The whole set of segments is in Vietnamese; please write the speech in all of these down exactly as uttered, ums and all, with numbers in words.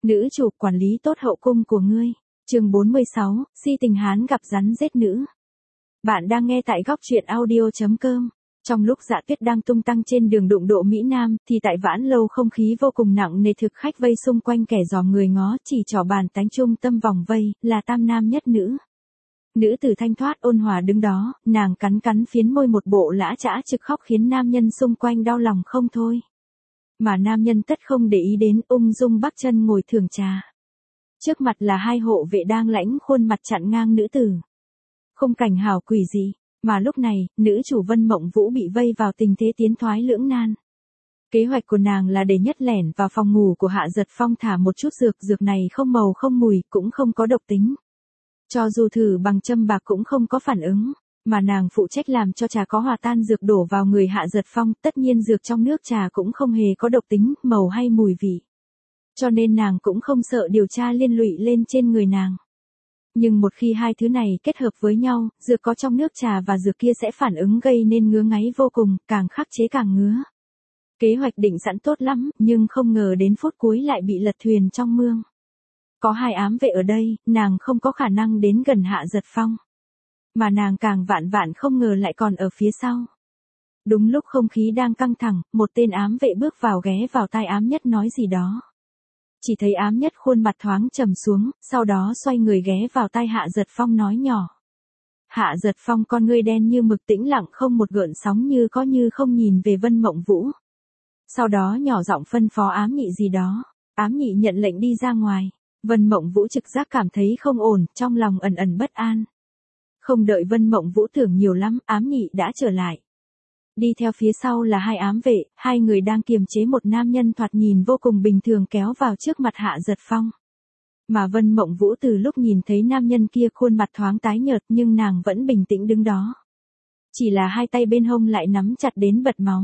Nữ chủ quản lý tốt hậu cung của ngươi. Chương bốn mươi sáu, si tình hán gặp rắn rết nữ. Bạn đang nghe tại góc truyện audio chấm com. Trong lúc Dạ Tuyết đang tung tăng trên đường đụng độ Mỹ Nam, thì tại Vãn Lâu không khí vô cùng nặng nề, thực khách vây xung quanh kẻ dòm người ngó, chỉ trỏ bàn tánh trung tâm vòng vây, là tam nam nhất nữ. Nữ tử thanh thoát ôn hòa đứng đó, nàng cắn cắn phiến môi một bộ lã chã trực khóc khiến nam nhân xung quanh đau lòng không thôi. Mà nam nhân tất không để ý đến, ung dung bắc chân ngồi thưởng trà. Trước mặt là hai hộ vệ đang lãnh khuôn mặt chặn ngang nữ tử. Khung cảnh hào quỷ dị, mà lúc này, nữ chủ Vân Mộng Vũ bị vây vào tình thế tiến thoái lưỡng nan. Kế hoạch của nàng là để nhất lẻn vào phòng ngủ của Hạ Giật Phong thả một chút dược, dược này không màu không mùi, cũng không có độc tính. Cho dù thử bằng châm bạc cũng không có phản ứng, mà nàng phụ trách làm cho trà có hòa tan dược đổ vào người Hạ Giật Phong, tất nhiên dược trong nước trà cũng không hề có độc tính, màu hay mùi vị. Cho nên nàng cũng không sợ điều tra liên lụy lên trên người nàng. Nhưng một khi hai thứ này kết hợp với nhau, dược có trong nước trà và dược kia sẽ phản ứng gây nên ngứa ngáy vô cùng, càng khắc chế càng ngứa. Kế hoạch định sẵn tốt lắm, nhưng không ngờ đến phút cuối lại bị lật thuyền trong mương. Có hai ám vệ ở đây, nàng không có khả năng đến gần Hạ Giật Phong. Mà nàng càng vạn vạn không ngờ lại còn ở phía sau. Đúng lúc không khí đang căng thẳng, một tên ám vệ bước vào ghé vào tai ám nhất nói gì đó. Chỉ thấy ám nhất khuôn mặt thoáng trầm xuống, sau đó xoay người ghé vào tai Hạ Giật Phong nói nhỏ. Hạ Giật Phong con ngươi đen như mực tĩnh lặng không một gợn sóng, như có như không nhìn về Vân Mộng Vũ. Sau đó nhỏ giọng phân phó ám nhị gì đó. Ám nhị nhận lệnh đi ra ngoài. Vân Mộng Vũ trực giác cảm thấy không ổn, trong lòng ẩn ẩn bất an. Không đợi Vân Mộng Vũ tưởng nhiều lắm, ám nhị đã trở lại. Đi theo phía sau là hai ám vệ, hai người đang kiềm chế một nam nhân thoạt nhìn vô cùng bình thường kéo vào trước mặt Hạ Giật Phong. Mà Vân Mộng Vũ từ lúc nhìn thấy nam nhân kia khuôn mặt thoáng tái nhợt, nhưng nàng vẫn bình tĩnh đứng đó. Chỉ là hai tay bên hông lại nắm chặt đến bật máu.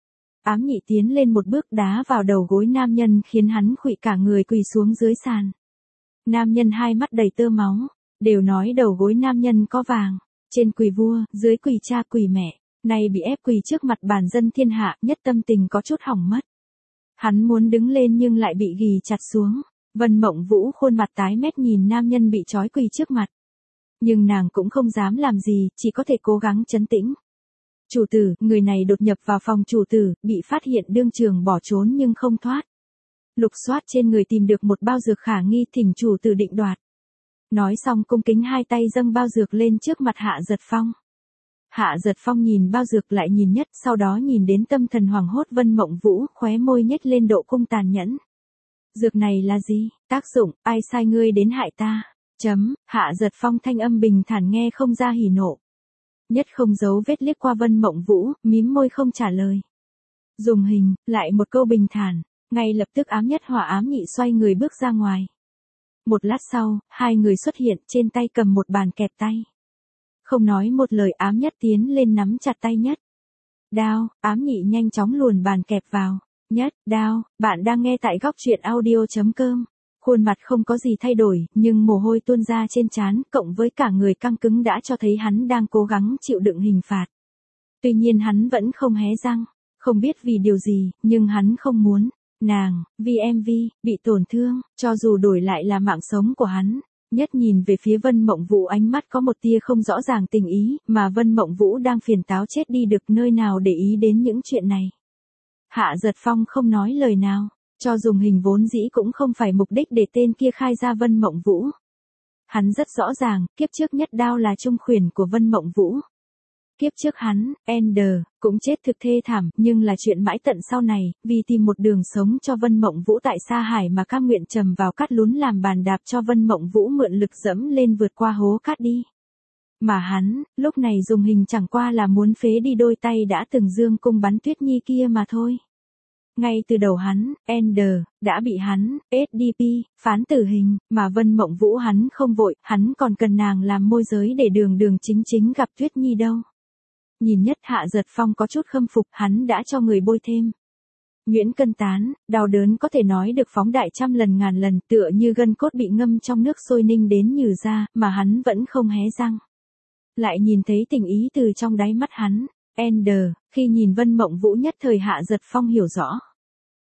Ám nhị tiến lên một bước đá vào đầu gối nam nhân khiến hắn khuỵu cả người quỳ xuống dưới sàn. Nam nhân hai mắt đầy tơ máu, đều nói đầu gối nam nhân có vàng, trên quỳ vua, dưới quỳ cha quỳ mẹ, nay bị ép quỳ trước mặt bản dân thiên hạ, nhất tâm tình có chút hỏng mất. Hắn muốn đứng lên nhưng lại bị ghì chặt xuống. Vân Mộng Vũ khuôn mặt tái mét nhìn nam nhân bị trói quỳ trước mặt. Nhưng nàng cũng không dám làm gì, chỉ có thể cố gắng trấn tĩnh. Chủ tử, người này đột nhập vào phòng chủ tử, bị phát hiện đương trường bỏ trốn nhưng không thoát. Lục soát trên người tìm được một bao dược khả nghi, thỉnh chủ tử định đoạt. Nói xong cung kính hai tay dâng bao dược lên trước mặt Hạ Giật Phong. Hạ Giật Phong nhìn bao dược lại nhìn nhất, sau đó nhìn đến tâm thần hoảng hốt Vân Mộng Vũ, khóe môi nhếch lên độ cung tàn nhẫn. Dược này là gì? Tác dụng, ai sai ngươi đến hại ta? Chấm, Hạ Giật Phong thanh âm bình thản nghe không ra hỉ nộ. Nhất không giấu vết liếc qua Vân Mộng Vũ, mím môi không trả lời. Dùng hình, lại một câu bình thản, ngay lập tức ám nhất hỏa ám nhị xoay người bước ra ngoài. Một lát sau, hai người xuất hiện, trên tay cầm một bàn kẹp tay. Không nói một lời ám nhất tiến lên nắm chặt tay nhất. Đao, ám nhị nhanh chóng luồn bàn kẹp vào. Nhất, đao, bạn đang nghe tại góc truyện audio chấm com. Khuôn mặt không có gì thay đổi, nhưng mồ hôi tuôn ra trên trán, cộng với cả người căng cứng đã cho thấy hắn đang cố gắng chịu đựng hình phạt. Tuy nhiên hắn vẫn không hé răng, không biết vì điều gì, nhưng hắn không muốn. Nàng, vì em vê, bị tổn thương, cho dù đổi lại là mạng sống của hắn. Nhất nhìn về phía Vân Mộng Vũ, ánh mắt có một tia không rõ ràng tình ý, mà Vân Mộng Vũ đang phiền táo chết đi được, nơi nào để ý đến những chuyện này. Hạ Giật Phong không nói lời nào, cho dùng hình vốn dĩ cũng không phải mục đích để tên kia khai ra Vân Mộng Vũ. Hắn rất rõ ràng, kiếp trước nhất đao là trung khuyển của Vân Mộng Vũ. Kiếp trước hắn, Ender, cũng chết thực thê thảm, nhưng là chuyện mãi tận sau này, vì tìm một đường sống cho Vân Mộng Vũ tại Sa Hải mà cam nguyện trầm vào cát lún làm bàn đạp cho Vân Mộng Vũ mượn lực dẫm lên vượt qua hố cát đi. Mà hắn, lúc này dùng hình chẳng qua là muốn phế đi đôi tay đã từng dương cung bắn Tuyết Nhi kia mà thôi. Ngay từ đầu hắn, Ender, đã bị hắn, ét đê pê, phán tử hình, mà Vân Mộng Vũ hắn không vội, hắn còn cần nàng làm môi giới để đường đường chính chính gặp Tuyết Nhi đâu. Nhìn nhất Hạ Giật Phong có chút khâm phục, hắn đã cho người bôi thêm. Nhuyễn cân tán, đau đớn có thể nói được phóng đại trăm lần ngàn lần, tựa như gân cốt bị ngâm trong nước sôi ninh đến nhừ ra, mà hắn vẫn không hé răng. Lại nhìn thấy tình ý từ trong đáy mắt hắn. Ender, khi nhìn Vân Mộng Vũ nhất thời Hạ Giật Phong hiểu rõ.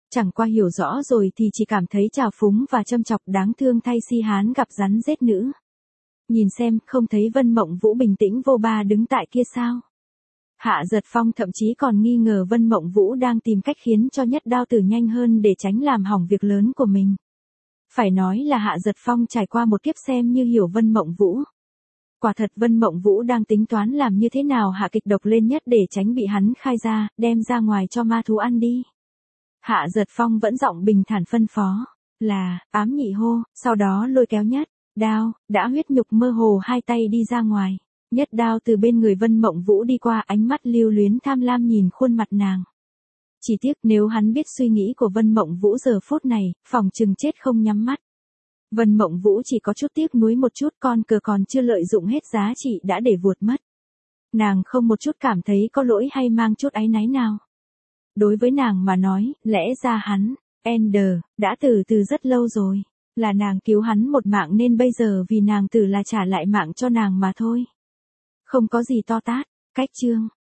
Chẳng qua hiểu rõ rồi thì chỉ cảm thấy trào phúng và châm chọc, đáng thương thay si hán gặp rắn rết nữ. Nhìn xem, không thấy Vân Mộng Vũ bình tĩnh vô ba đứng tại kia sao? Hạ Giật Phong thậm chí còn nghi ngờ Vân Mộng Vũ đang tìm cách khiến cho Nhất Đao Tử nhanh hơn để tránh làm hỏng việc lớn của mình. Phải nói là Hạ Giật Phong trải qua một kiếp xem như hiểu Vân Mộng Vũ. Quả thật Vân Mộng Vũ đang tính toán làm như thế nào hạ kịch độc lên Nhất để tránh bị hắn khai ra, đem ra ngoài cho ma thú ăn đi. Hạ Giật Phong vẫn giọng bình thản phân phó, là, ám nhị hô, sau đó lôi kéo Nhất Đao, đã huyết nhục mơ hồ hai tay đi ra ngoài. Nhất Đao từ bên người Vân Mộng Vũ đi qua, ánh mắt lưu luyến tham lam nhìn khuôn mặt nàng. Chỉ tiếc nếu hắn biết suy nghĩ của Vân Mộng Vũ giờ phút này, phòng chừng chết không nhắm mắt. Vân Mộng Vũ chỉ có chút tiếc nuối một chút, con cờ còn chưa lợi dụng hết giá trị đã để vuột mất. Nàng không một chút cảm thấy có lỗi hay mang chút áy náy nào. Đối với nàng mà nói, lẽ ra hắn, Ender, đã từ từ rất lâu rồi. Là nàng cứu hắn một mạng nên bây giờ vì nàng tử là trả lại mạng cho nàng mà thôi. Không có gì to tát, cách chương.